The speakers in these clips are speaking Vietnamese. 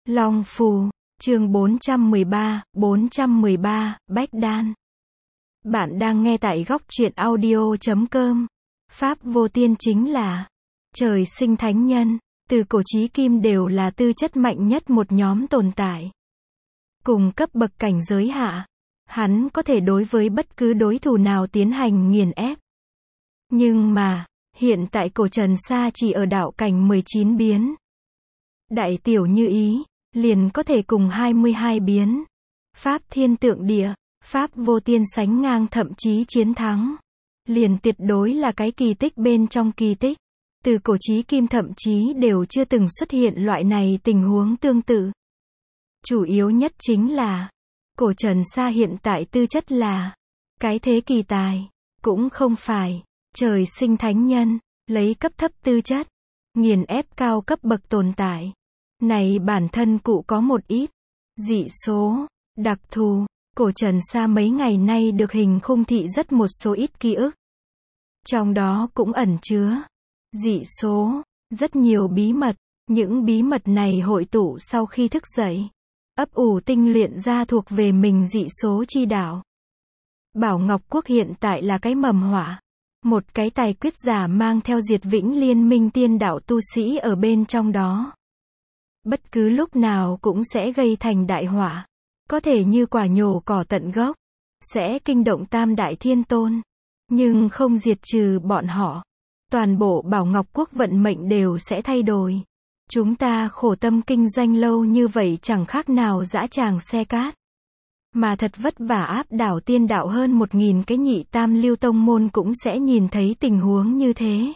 Long Phù, chương 413, Bách Đan. Bạn đang nghe tại góc truyện audio.com. Pháp vô tiên chính là trời sinh thánh nhân, từ cổ chí kim đều là tư chất mạnh nhất một nhóm tồn tại. Cùng cấp bậc cảnh giới hạ, hắn có thể đối với bất cứ đối thủ nào tiến hành nghiền ép. Nhưng mà, hiện tại cổ Trần Sa chỉ ở đạo cảnh 19 biến. Đại tiểu như ý, liền có thể cùng 22 biến. Pháp thiên tượng địa, Pháp vô tiên sánh ngang thậm chí chiến thắng. Liền tuyệt đối là cái kỳ tích bên trong kỳ tích. Từ cổ chí kim thậm chí đều chưa từng xuất hiện loại này tình huống tương tự. Chủ yếu nhất chính là, cổ Trần Sa hiện tại tư chất là cái thế kỳ tài, cũng không phải trời sinh thánh nhân, lấy cấp thấp tư chất, nghiền ép cao cấp bậc tồn tại. Này bản thân cụ có một ít dị số, đặc thù, cổ Trần Sa mấy ngày nay được hình khung thị rất một số ít ký ức. Trong đó cũng ẩn chứa dị số, rất nhiều bí mật, những bí mật này hội tụ sau khi thức dậy, ấp ủ tinh luyện ra thuộc về mình dị số chi đạo. Bảo Ngọc Quốc hiện tại là cái mầm họa, một cái tài quyết giả mang theo diệt vĩnh liên minh tiên đạo tu sĩ ở bên trong đó. Bất cứ lúc nào cũng sẽ gây thành đại họa, có thể như quả nhổ cỏ tận gốc, sẽ kinh động tam đại thiên tôn, nhưng không diệt trừ bọn họ. Toàn bộ Bảo Ngọc Quốc vận mệnh đều sẽ thay đổi. Chúng ta khổ tâm kinh doanh lâu như vậy chẳng khác nào dã tràng xe cát. Mà thật vất vả áp đảo tiên đạo hơn 1000 cái nhị tam lưu tông môn cũng sẽ nhìn thấy tình huống như thế.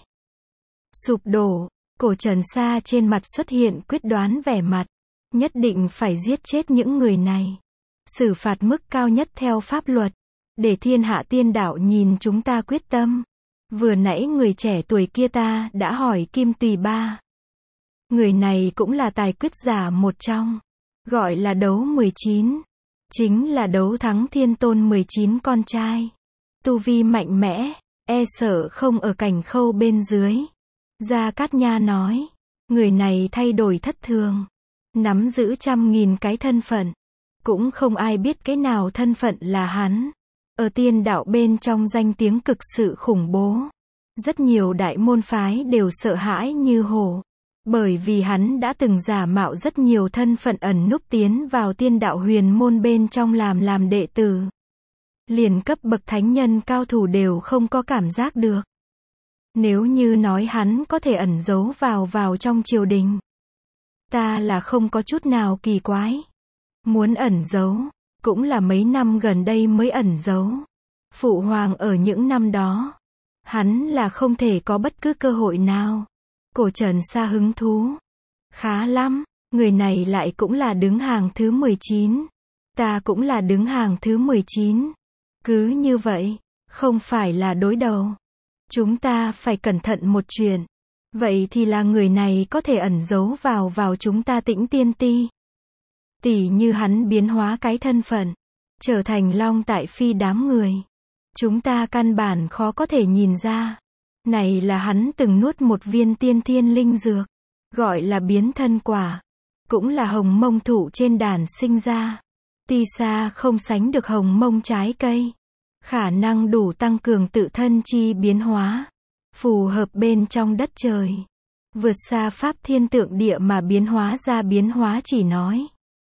Sụp đổ, cổ Trần Sa trên mặt xuất hiện quyết đoán vẻ mặt. Nhất định phải giết chết những người này. Xử phạt mức cao nhất theo pháp luật. Để thiên hạ tiên đạo nhìn chúng ta quyết tâm. Vừa nãy người trẻ tuổi kia ta đã hỏi Kim Tùy Ba. Người này cũng là tài quyết giả một trong. Gọi là đấu 19. Chính là đấu thắng thiên tôn 19 con trai. Tu vi mạnh mẽ, e sợ không ở cảnh khâu bên dưới. Gia Cát Nha nói, người này thay đổi thất thường. Nắm giữ 100.000 cái thân phận. Cũng không ai biết cái nào thân phận là hắn. Ở tiên đạo bên trong danh tiếng cực sự khủng bố. Rất nhiều đại môn phái đều sợ hãi như hổ. Bởi vì hắn đã từng giả mạo rất nhiều thân phận ẩn núp tiến vào tiên đạo huyền môn bên trong làm đệ tử. Liền cấp bậc thánh nhân cao thủ đều không có cảm giác được. Nếu như nói hắn có thể ẩn giấu vào trong triều đình, ta là không có chút nào kỳ quái. Muốn ẩn giấu, cũng là mấy năm gần đây mới ẩn giấu. Phụ hoàng ở những năm đó, hắn là không thể có bất cứ cơ hội nào. Cổ Trần Sa hứng thú. Khá lắm, người này lại cũng là đứng hàng thứ 19. Ta cũng là đứng hàng thứ 19. Cứ như vậy, không phải là đối đầu. Chúng ta phải cẩn thận một chuyện. Vậy thì là người này có thể ẩn giấu vào chúng ta Tĩnh Tiên Ti. Tỉ như hắn biến hóa cái thân phận, trở thành long tại phi đám người. Chúng ta căn bản khó có thể nhìn ra. Này là hắn từng nuốt một viên tiên thiên linh dược, gọi là biến thân quả. Cũng là hồng mông thụ trên đàn sinh ra. Tuy xa không sánh được hồng mông trái cây. Khả năng đủ tăng cường tự thân chi biến hóa. Phù hợp bên trong đất trời. Vượt xa pháp thiên tượng địa mà biến hóa ra biến hóa chỉ nói.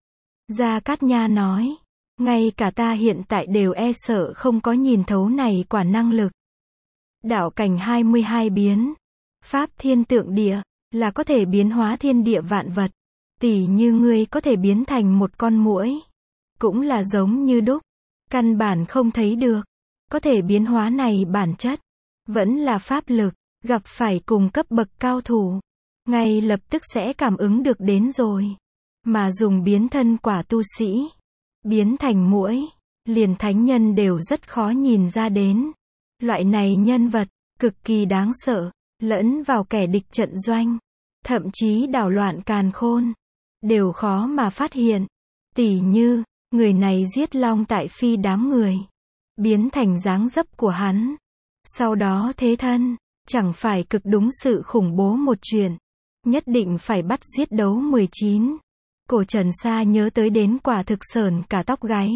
Gia Cát Nha nói, ngay cả ta hiện tại đều e sợ không có nhìn thấu này quả năng lực. Đạo cảnh 22 biến, Pháp thiên tượng địa, là có thể biến hóa thiên địa vạn vật. Tỉ như ngươi có thể biến thành một con muỗi. Cũng là giống như đúc, căn bản không thấy được. Có thể biến hóa này bản chất, vẫn là pháp lực, gặp phải cùng cấp bậc cao thủ. Ngay lập tức sẽ cảm ứng được đến rồi. Mà dùng biến thân quả tu sĩ, biến thành muỗi, liền thánh nhân đều rất khó nhìn ra đến. Loại này nhân vật, cực kỳ đáng sợ, lẫn vào kẻ địch trận doanh, thậm chí đảo loạn càn khôn, đều khó mà phát hiện. Tỉ như, người này giết long tại phi đám người, biến thành dáng dấp của hắn, sau đó thế thân, chẳng phải cực đúng sự khủng bố một chuyện. Nhất định phải bắt giết đấu 19. Cổ Trần Sa nhớ tới đến quả thực sởn cả tóc gáy.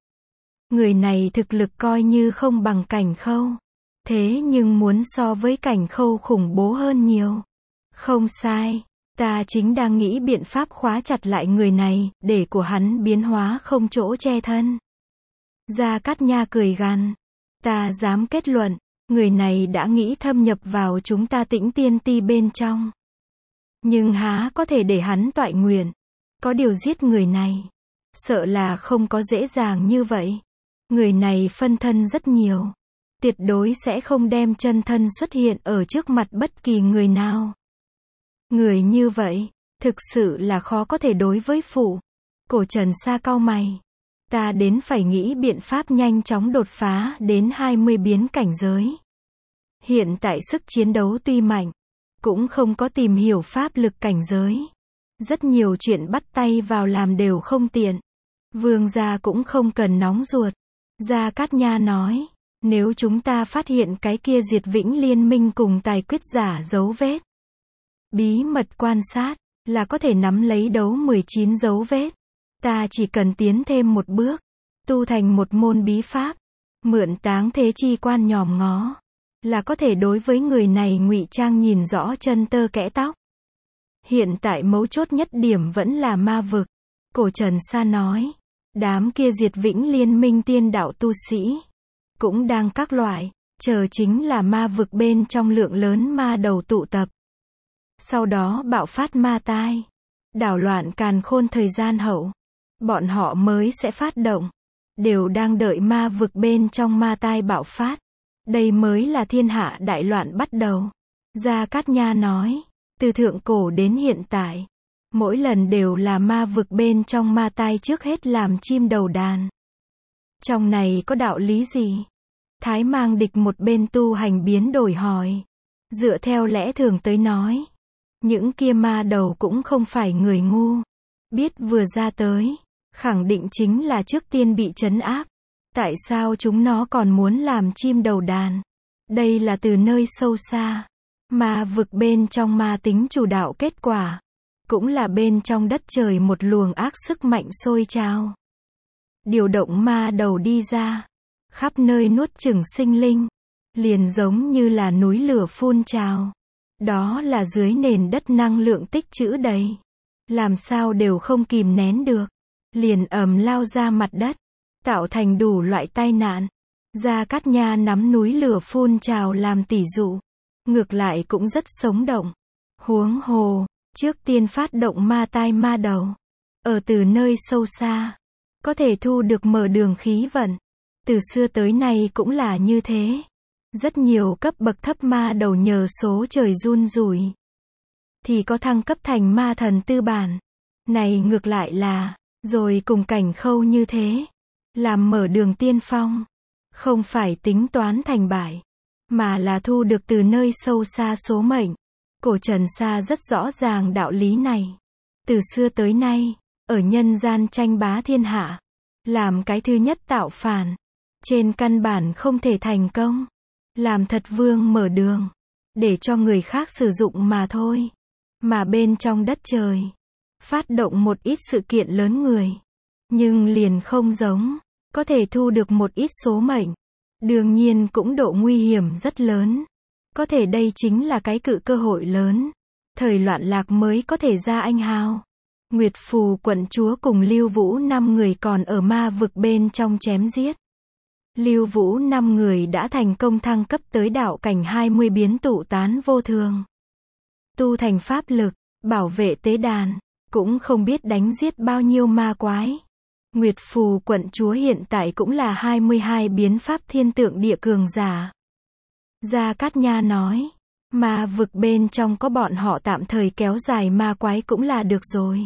Người này thực lực coi như không bằng Cảnh Khâu. Thế nhưng muốn so với Cảnh Khâu khủng bố hơn nhiều. Không sai, ta chính đang nghĩ biện pháp khóa chặt lại người này, để của hắn biến hóa không chỗ che thân. Gia Cát Nha cười gằn. Ta dám kết luận, người này đã nghĩ thâm nhập vào chúng ta Tĩnh Tiên Ti bên trong. Nhưng há có thể để hắn toại nguyện. Có điều giết người này, sợ là không có dễ dàng như vậy. Người này phân thân rất nhiều. Tuyệt đối sẽ không đem chân thân xuất hiện ở trước mặt bất kỳ người nào. Người như vậy, thực sự là khó có thể đối với phụ. Cổ Trần Sa cau mày. Ta đến phải nghĩ biện pháp nhanh chóng đột phá đến 20 biến cảnh giới. Hiện tại sức chiến đấu tuy mạnh, cũng không có tìm hiểu pháp lực cảnh giới. Rất nhiều chuyện bắt tay vào làm đều không tiện. Vương gia cũng không cần nóng ruột. Gia Cát Nha nói, nếu chúng ta phát hiện cái kia Diệt Vĩnh Liên Minh cùng tài quyết giả dấu vết, bí mật quan sát, là có thể nắm lấy đấu 19 dấu vết. Ta chỉ cần tiến thêm một bước, tu thành một môn bí pháp, mượn Táng Thế Chi Quan nhòm ngó, là có thể đối với người này ngụy trang nhìn rõ chân tơ kẽ tóc. Hiện tại mấu chốt nhất điểm vẫn là ma vực. Cổ Trần Sa nói, đám kia Diệt Vĩnh Liên Minh tiên đạo tu sĩ, cũng đang các loại, chờ chính là ma vực bên trong lượng lớn ma đầu tụ tập. Sau đó bạo phát ma tai, đảo loạn càn khôn thời gian hậu, bọn họ mới sẽ phát động. Đều đang đợi ma vực bên trong ma tai bạo phát. Đây mới là thiên hạ đại loạn bắt đầu. Gia Cát Nha nói, từ thượng cổ đến hiện tại, mỗi lần đều là ma vực bên trong ma tai trước hết làm chim đầu đàn. Trong này có đạo lý gì? Thái Mang Địch một bên tu hành biến đổi hỏi. Dựa theo lẽ thường tới nói, những kia ma đầu cũng không phải người ngu. Biết vừa ra tới, khẳng định chính là trước tiên bị trấn áp. Tại sao chúng nó còn muốn làm chim đầu đàn? Đây là từ nơi sâu xa. Ma vực bên trong ma tính chủ đạo kết quả. Cũng là bên trong đất trời một luồng ác sức mạnh sôi trào. Điều động ma đầu đi ra. Khắp nơi nuốt chửng sinh linh. Liền giống như là núi lửa phun trào. Đó là dưới nền đất năng lượng tích trữ đầy. Làm sao đều không kìm nén được. Liền lao ra mặt đất. Tạo thành đủ loại tai nạn. Gia Cát Nha nắm núi lửa phun trào làm tỉ dụ. Ngược lại cũng rất sống động. Huống hồ, trước tiên phát động ma tai ma đầu. Ở từ nơi sâu xa. Có thể thu được mở đường khí vận. Từ xưa tới nay cũng là như thế. Rất nhiều cấp bậc thấp ma đầu nhờ số trời run rủi. Thì có thăng cấp thành ma thần tư bản. Này ngược lại là, rồi cùng Cảnh Khâu như thế. Làm mở đường tiên phong. Không phải tính toán thành bại. Mà là thu được từ nơi sâu xa số mệnh. Cổ Trần Sa rất rõ ràng đạo lý này. Từ xưa tới nay, ở nhân gian tranh bá thiên hạ. Làm cái thứ nhất tạo phản. Trên căn bản không thể thành công. Làm thật vương mở đường. Để cho người khác sử dụng mà thôi. Mà bên trong đất trời. Phát động một ít sự kiện lớn người. Nhưng liền không giống. Có thể thu được một ít số mệnh. Đương nhiên cũng độ nguy hiểm rất lớn. Có thể đây chính là cái cự cơ hội lớn. Thời loạn lạc mới có thể ra anh hào. Nguyệt Phù quận chúa cùng Lưu Vũ 5 người còn ở ma vực bên trong chém giết. Lưu Vũ 5 người đã thành công thăng cấp tới đạo cảnh 20 biến tụ tán vô thường. Tu thành pháp lực, bảo vệ tế đàn, cũng không biết đánh giết bao nhiêu ma quái. Nguyệt Phù quận chúa hiện tại cũng là 22 biến pháp thiên tượng địa cường giả. Gia Cát Nha nói, ma vực bên trong có bọn họ tạm thời kéo dài ma quái cũng là được rồi.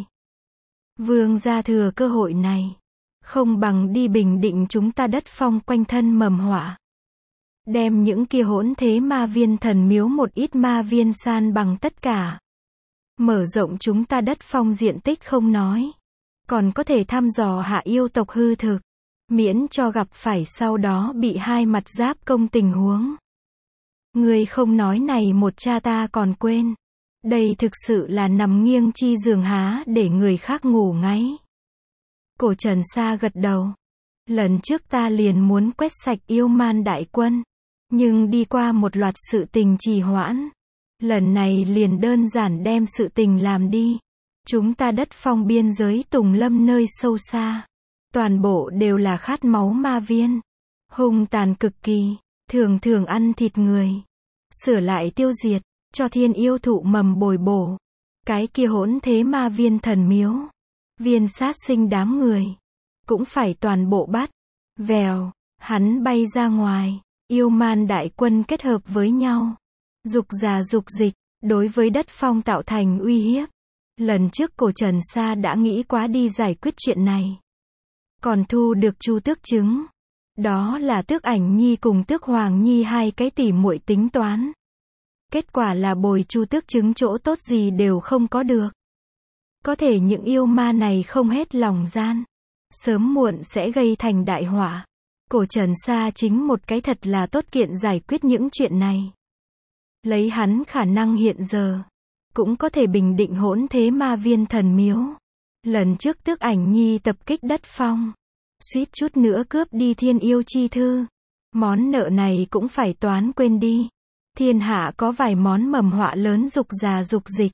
Vương gia thừa cơ hội này. Không bằng đi bình định chúng ta đất phong quanh thân mầm họa. Đem những kia hỗn thế ma viên thần miếu một ít ma viên san bằng tất cả. Mở rộng chúng ta đất phong diện tích không nói. Còn có thể thăm dò hạ yêu tộc hư thực. Miễn cho gặp phải sau đó bị hai mặt giáp công tình huống. Người không nói này một cha ta còn quên. Đây thực sự là nằm nghiêng chi giường há để người khác ngủ ngáy. Cổ Trần Sa gật đầu. Lần trước ta liền muốn quét sạch yêu man đại quân, nhưng đi qua một loạt sự tình trì hoãn. Lần này liền đơn giản đem sự tình làm đi. Chúng ta đất phong biên giới Tùng Lâm nơi sâu xa. Toàn bộ đều là khát máu ma viên. Hung tàn cực kỳ, thường thường ăn thịt người. Sửa lại tiêu diệt, cho thiên yêu thụ mầm bồi bổ. Cái kia hỗn thế ma viên thần miếu. Viên sát sinh đám người. Cũng phải toàn bộ bắt. Vèo, hắn bay ra ngoài. Yêu man đại quân kết hợp với nhau. Dục già dục dịch, đối với đất phong tạo thành uy hiếp. Lần trước Cổ Trần Sa đã nghĩ quá đi giải quyết chuyện này. Còn thu được Chu Tước trứng. Đó là Tước Ảnh Nhi cùng Tước Hoàng Nhi hai cái tỉ muội tính toán. Kết quả là bồi Chu Tước trứng chỗ tốt gì đều không có được. Có thể những yêu ma này không hết lòng gian. Sớm muộn sẽ gây thành đại họa. Cổ Trần Sa chính một cái thật là tốt kiện giải quyết những chuyện này. Lấy hắn khả năng hiện giờ, cũng có thể bình định hỗn thế ma viên thần miếu. Lần trước Tước Ảnh Nhi tập kích đất phong, suýt chút nữa cướp đi thiên yêu chi thư. Món nợ này cũng phải toán quên đi. Thiên hạ có vài món mầm họa lớn dục già dục dịch.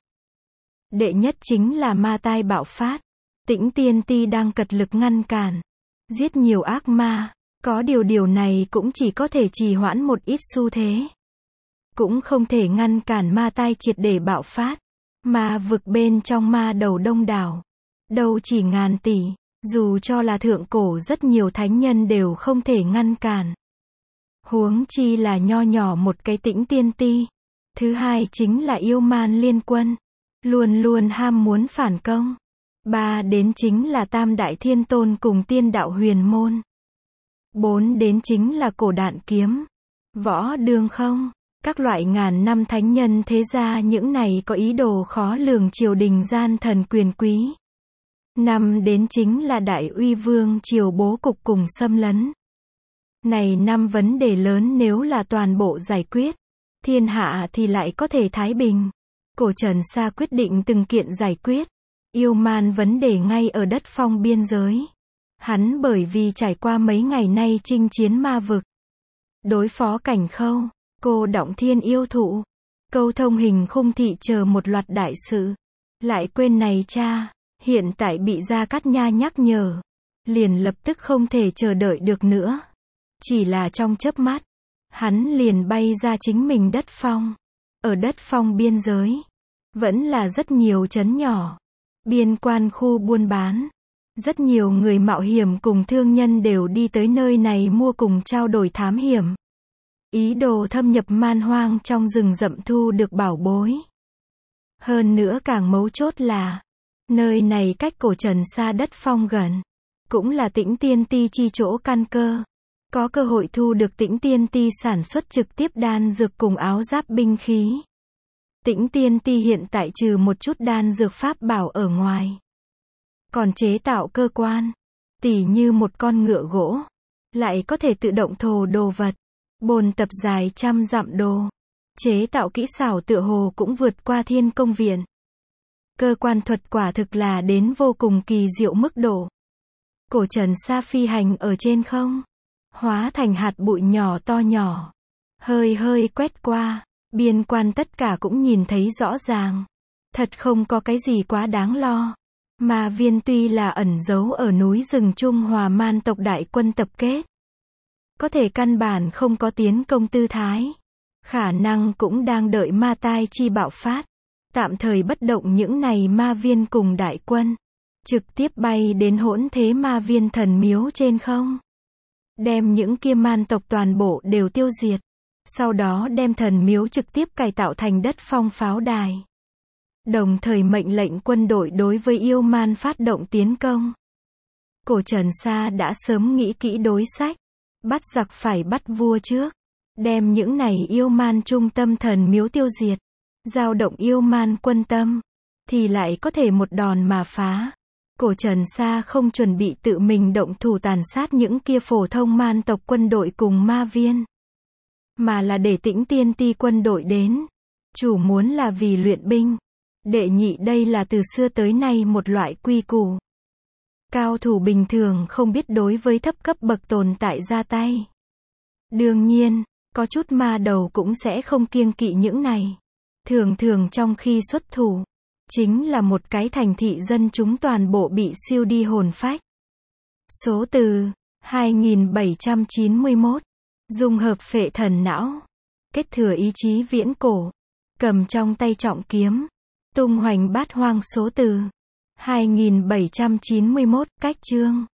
Đệ nhất chính là ma tai bạo phát. Tĩnh Tiên Ti đang cật lực ngăn cản, giết nhiều ác ma. Có điều này cũng chỉ có thể trì hoãn một ít xu thế. Cũng không thể ngăn cản ma tai triệt để bạo phát. Ma vực bên trong ma đầu đông đảo. Đâu chỉ ngàn tỷ, dù cho là thượng cổ rất nhiều thánh nhân đều không thể ngăn cản. Huống chi là nho nhỏ một cái Tĩnh Tiên Ti. Thứ hai chính là yêu man liên quân. Luôn luôn ham muốn phản công. Ba đến chính là Tam Đại Thiên Tôn cùng Tiên Đạo Huyền Môn. Bốn đến chính là Cổ Đạn Kiếm. Võ Đương Không. Các loại ngàn năm thánh nhân thế gia những này có ý đồ khó lường triều đình gian thần quyền quý. Năm đến chính là Đại Uy Vương triều bố cục cùng xâm lấn. Này năm vấn đề lớn nếu là toàn bộ giải quyết, thiên hạ thì lại có thể thái bình. Cổ Trần Sa quyết định từng kiện giải quyết. Yêu man vấn đề ngay ở đất phong biên giới. Hắn bởi vì trải qua mấy ngày nay chinh chiến ma vực. Đối phó Cảnh Khâu, cô động thiên yêu thụ, câu thông hình khung thị chờ một loạt đại sự. Lại quên này cha, hiện tại bị Gia Cát Nha nhắc nhở. Liền lập tức không thể chờ đợi được nữa. Chỉ là trong chớp mắt, hắn liền bay ra chính mình đất phong. Ở đất phong biên giới, vẫn là rất nhiều trấn nhỏ. Biên quan khu buôn bán. Rất nhiều người mạo hiểm cùng thương nhân đều đi tới nơi này mua cùng trao đổi thám hiểm. Ý đồ thâm nhập man hoang trong rừng rậm thu được bảo bối. Hơn nữa càng mấu chốt là, nơi này cách Cổ Trần Sa đất phong gần. Cũng là Tĩnh Tiên Ti chi chỗ căn cơ. Có cơ hội thu được Tĩnh Tiên Ti sản xuất trực tiếp đan dược cùng áo giáp binh khí. Tĩnh Tiên Ti hiện tại trừ một chút đan dược pháp bảo ở ngoài. Còn chế tạo cơ quan. Tỉ như một con ngựa gỗ. Lại có thể tự động thồ đồ vật. Bồn tập dài trăm dặm đồ. Chế tạo kỹ xảo tựa hồ cũng vượt qua Thiên Công Viện. Cơ quan thuật quả thực là đến vô cùng kỳ diệu mức độ. Cổ Trần Sa phi hành ở trên không. Hóa thành hạt bụi nhỏ to nhỏ. Hơi quét qua. Biên quan tất cả cũng nhìn thấy rõ ràng. Thật không có cái gì quá đáng lo. Ma viên tuy là ẩn giấu ở núi rừng Trung Hòa man tộc đại quân tập kết. Có thể căn bản không có tiến công tư thái. Khả năng cũng đang đợi ma tai chi bạo phát. Tạm thời bất động những này ma viên cùng đại quân. Trực tiếp bay đến hỗn thế ma viên thần miếu trên không. Đem những kia man tộc toàn bộ đều tiêu diệt. Sau đó đem thần miếu trực tiếp cải tạo thành đất phong pháo đài. Đồng thời mệnh lệnh quân đội đối với yêu man phát động tiến công. Cổ Trần Sa đã sớm nghĩ kỹ đối sách. Bắt giặc phải bắt vua trước. Đem những này yêu man trung tâm thần miếu tiêu diệt. Giao động yêu man quân tâm. Thì lại có thể một đòn mà phá. Cổ Trần Sa không chuẩn bị tự mình động thủ tàn sát những kia phổ thông man tộc quân đội cùng ma viên. Mà là để Tĩnh Tiên Ti quân đội đến. Chủ muốn là vì luyện binh. Đệ nhị đây là từ xưa tới nay một loại quy củ. Cao thủ bình thường không biết đối với thấp cấp bậc tồn tại ra tay. Đương nhiên, có chút ma đầu cũng sẽ không kiêng kỵ những này. Thường thường trong khi xuất thủ, chính là một cái thành thị dân chúng toàn bộ bị siêu đi hồn phách. Số từ 2791. Dung hợp phệ thần não. Kết thừa ý chí viễn cổ. Cầm trong tay trọng kiếm. Tung hoành bát hoang số từ 2791. Cách chương.